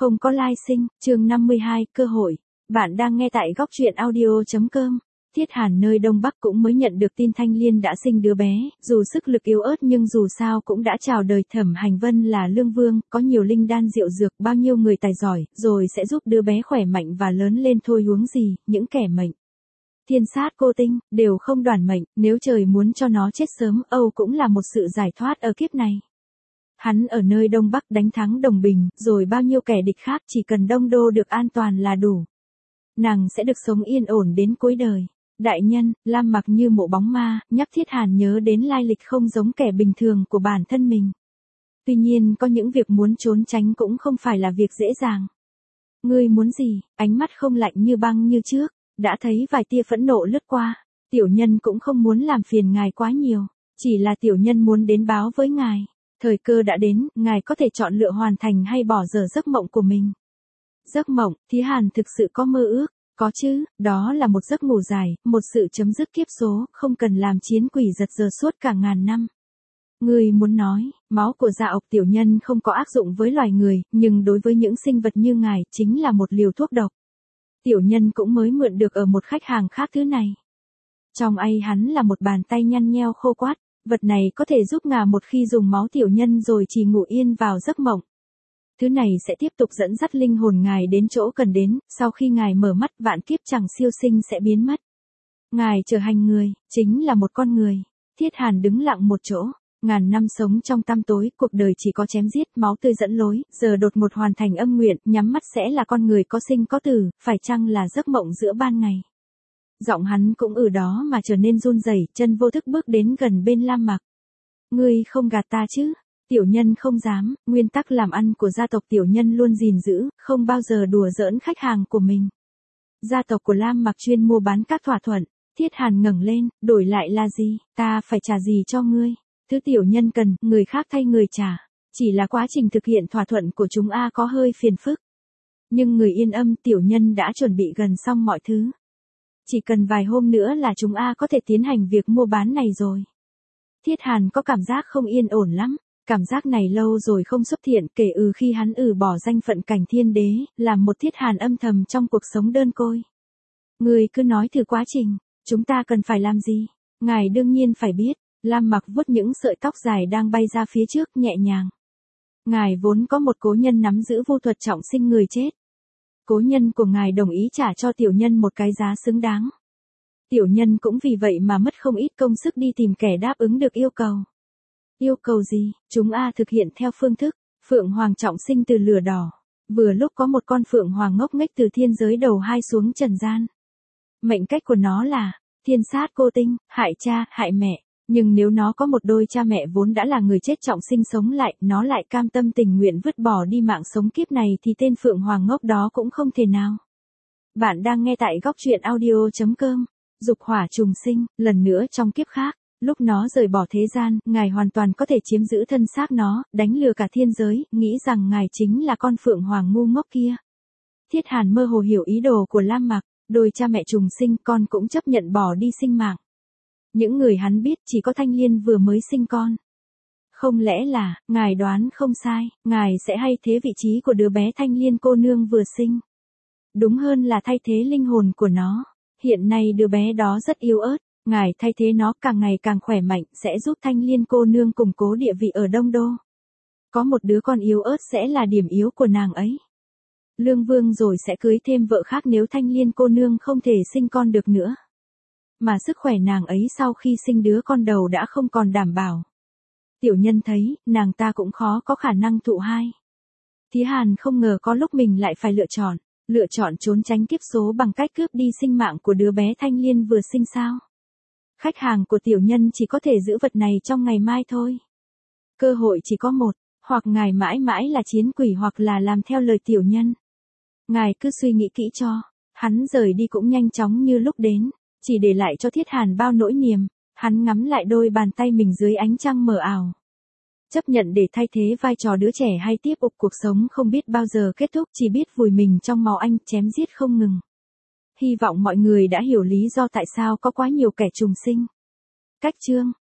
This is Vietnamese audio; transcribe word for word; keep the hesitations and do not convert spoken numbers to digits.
Không có lai sinh, chương năm mươi hai, cơ hội. Bạn đang nghe tại góc truyện audio chấm com. Thiết Hàn nơi Đông Bắc cũng mới nhận được tin Thanh Liên đã sinh đứa bé, dù sức lực yếu ớt nhưng dù sao cũng đã chào đời Thẩm Hành Vân là lương vương, có nhiều linh đan diệu dược, bao nhiêu người tài giỏi, rồi sẽ giúp đứa bé khỏe mạnh và lớn lên thôi huống gì, những kẻ mệnh thiên sát cô tinh, đều không đoản mệnh, nếu trời muốn cho nó chết sớm, Âu cũng là một sự giải thoát ở kiếp này. Hắn ở nơi Đông Bắc đánh thắng Đồng Bình, rồi bao nhiêu kẻ địch khác chỉ cần Đông Đô được an toàn là đủ. Nàng sẽ được sống yên ổn đến cuối đời. Đại nhân, Lam Mặc như mộ bóng ma, nhắc Thiết Hàn nhớ đến lai lịch không giống kẻ bình thường của bản thân mình. Tuy nhiên có những việc muốn trốn tránh cũng không phải là việc dễ dàng. Ngươi muốn gì? Ánh mắt không lạnh như băng như trước, đã thấy vài tia phẫn nộ lướt qua. Tiểu nhân cũng không muốn làm phiền ngài quá nhiều, chỉ là tiểu nhân muốn đến báo với ngài. Thời cơ đã đến, ngài có thể chọn lựa hoàn thành hay bỏ dở giấc mộng của mình. Giấc mộng, Thiết Hàn thực sự có mơ ước, có chứ, đó là một giấc ngủ dài, một sự chấm dứt kiếp số, không cần làm chiến quỷ giật giờ suốt cả ngàn năm. Người muốn nói, máu của dạ ộc tiểu nhân không có ác dụng với loài người, nhưng đối với những sinh vật như ngài, chính là một liều thuốc độc. Tiểu nhân cũng mới mượn được ở một khách hàng khác thứ này. Trong ai hắn là một bàn tay nhăn nheo khô quắt. Vật này có thể giúp ngà một khi dùng máu tiểu nhân rồi chỉ ngủ yên vào giấc mộng. Thứ này sẽ tiếp tục dẫn dắt linh hồn ngài đến chỗ cần đến, sau khi ngài mở mắt vạn kiếp chẳng siêu sinh sẽ biến mất. Ngài trở thành người, chính là một con người. Thiết Hàn đứng lặng một chỗ, ngàn năm sống trong tăm tối, cuộc đời chỉ có chém giết, máu tươi dẫn lối, giờ đột ngột hoàn thành âm nguyện, nhắm mắt sẽ là con người có sinh có tử, phải chăng là giấc mộng giữa ban ngày. Giọng hắn cũng ở đó mà trở nên run rẩy, chân vô thức bước đến gần bên Lam Mặc. Ngươi không gạt ta chứ? Tiểu nhân không dám, nguyên tắc làm ăn của gia tộc tiểu nhân luôn gìn giữ, không bao giờ đùa giỡn khách hàng của mình. Gia tộc của Lam Mặc chuyên mua bán các thỏa thuận. Thiết Hàn ngẩng lên, đổi lại là gì? Ta phải trả gì cho ngươi? Thứ tiểu nhân cần, người khác thay người trả. Chỉ là quá trình thực hiện thỏa thuận của chúng a có hơi phiền phức. Nhưng người yên âm, tiểu nhân đã chuẩn bị gần xong mọi thứ. Chỉ cần vài hôm nữa là chúng A có thể tiến hành việc mua bán này rồi. Thiết Hàn có cảm giác không yên ổn lắm. Cảm giác này lâu rồi không xuất hiện kể từ khi hắn ừ bỏ danh phận cảnh thiên đế, làm một Thiết Hàn âm thầm trong cuộc sống đơn côi. Người cứ nói thử quá trình, chúng ta cần phải làm gì? Ngài đương nhiên phải biết. Lam Mặc vuốt những sợi tóc dài đang bay ra phía trước nhẹ nhàng. Ngài vốn có một cố nhân nắm giữ vô thuật trọng sinh người chết. Cố nhân của ngài đồng ý trả cho tiểu nhân một cái giá xứng đáng. Tiểu nhân cũng vì vậy mà mất không ít công sức đi tìm kẻ đáp ứng được yêu cầu. Yêu cầu gì? Chúng A thực hiện theo phương thức, Phượng Hoàng trọng sinh từ lửa đỏ. Vừa lúc có một con Phượng Hoàng ngốc nghếch từ thiên giới đầu hai xuống trần gian. Mệnh cách của nó là, thiên sát cô tinh, hại cha, hại mẹ. Nhưng nếu nó có một đôi cha mẹ vốn đã là người chết trọng sinh sống lại, nó lại cam tâm tình nguyện vứt bỏ đi mạng sống kiếp này thì tên Phượng Hoàng ngốc đó cũng không thể nào. Bạn đang nghe tại góc truyện audio chấm com. Dục hỏa trùng sinh, lần nữa trong kiếp khác, lúc nó rời bỏ thế gian, ngài hoàn toàn có thể chiếm giữ thân xác nó, đánh lừa cả thiên giới, nghĩ rằng ngài chính là con Phượng Hoàng ngu ngốc kia. Thiết Hàn mơ hồ hiểu ý đồ của Lam Mặc, đôi cha mẹ trùng sinh, con cũng chấp nhận bỏ đi sinh mạng. Những người hắn biết chỉ có Thanh Liên vừa mới sinh con. Không lẽ là, ngài đoán không sai, ngài sẽ hay thế vị trí của đứa bé Thanh Liên cô nương vừa sinh. Đúng hơn là thay thế linh hồn của nó. Hiện nay đứa bé đó rất yếu ớt, ngài thay thế nó càng ngày càng khỏe mạnh, sẽ giúp Thanh Liên cô nương củng cố địa vị ở Đông Đô. Có một đứa con yếu ớt sẽ là điểm yếu của nàng ấy. Lương Vương rồi sẽ cưới thêm vợ khác nếu Thanh Liên cô nương không thể sinh con được nữa. Mà sức khỏe nàng ấy sau khi sinh đứa con đầu đã không còn đảm bảo. Tiểu nhân thấy, nàng ta cũng khó có khả năng thụ hai. Thiết Hàn không ngờ có lúc mình lại phải lựa chọn, lựa chọn trốn tránh kiếp số bằng cách cướp đi sinh mạng của đứa bé Thanh Liên vừa sinh sao. Khách hàng của tiểu nhân chỉ có thể giữ vật này trong ngày mai thôi. Cơ hội chỉ có một, hoặc ngài mãi mãi là chiến quỷ hoặc là làm theo lời tiểu nhân. Ngài cứ suy nghĩ kỹ cho. Hắn rời đi cũng nhanh chóng như lúc đến. Chỉ để lại cho Thiết Hàn bao nỗi niềm, hắn ngắm lại đôi bàn tay mình dưới ánh trăng mờ ảo. Chấp nhận để thay thế vai trò đứa trẻ hay tiếp tục cuộc sống không biết bao giờ kết thúc, chỉ biết vùi mình trong máu anh, chém giết không ngừng. Hy vọng mọi người đã hiểu lý do tại sao có quá nhiều kẻ trùng sinh. Cách chương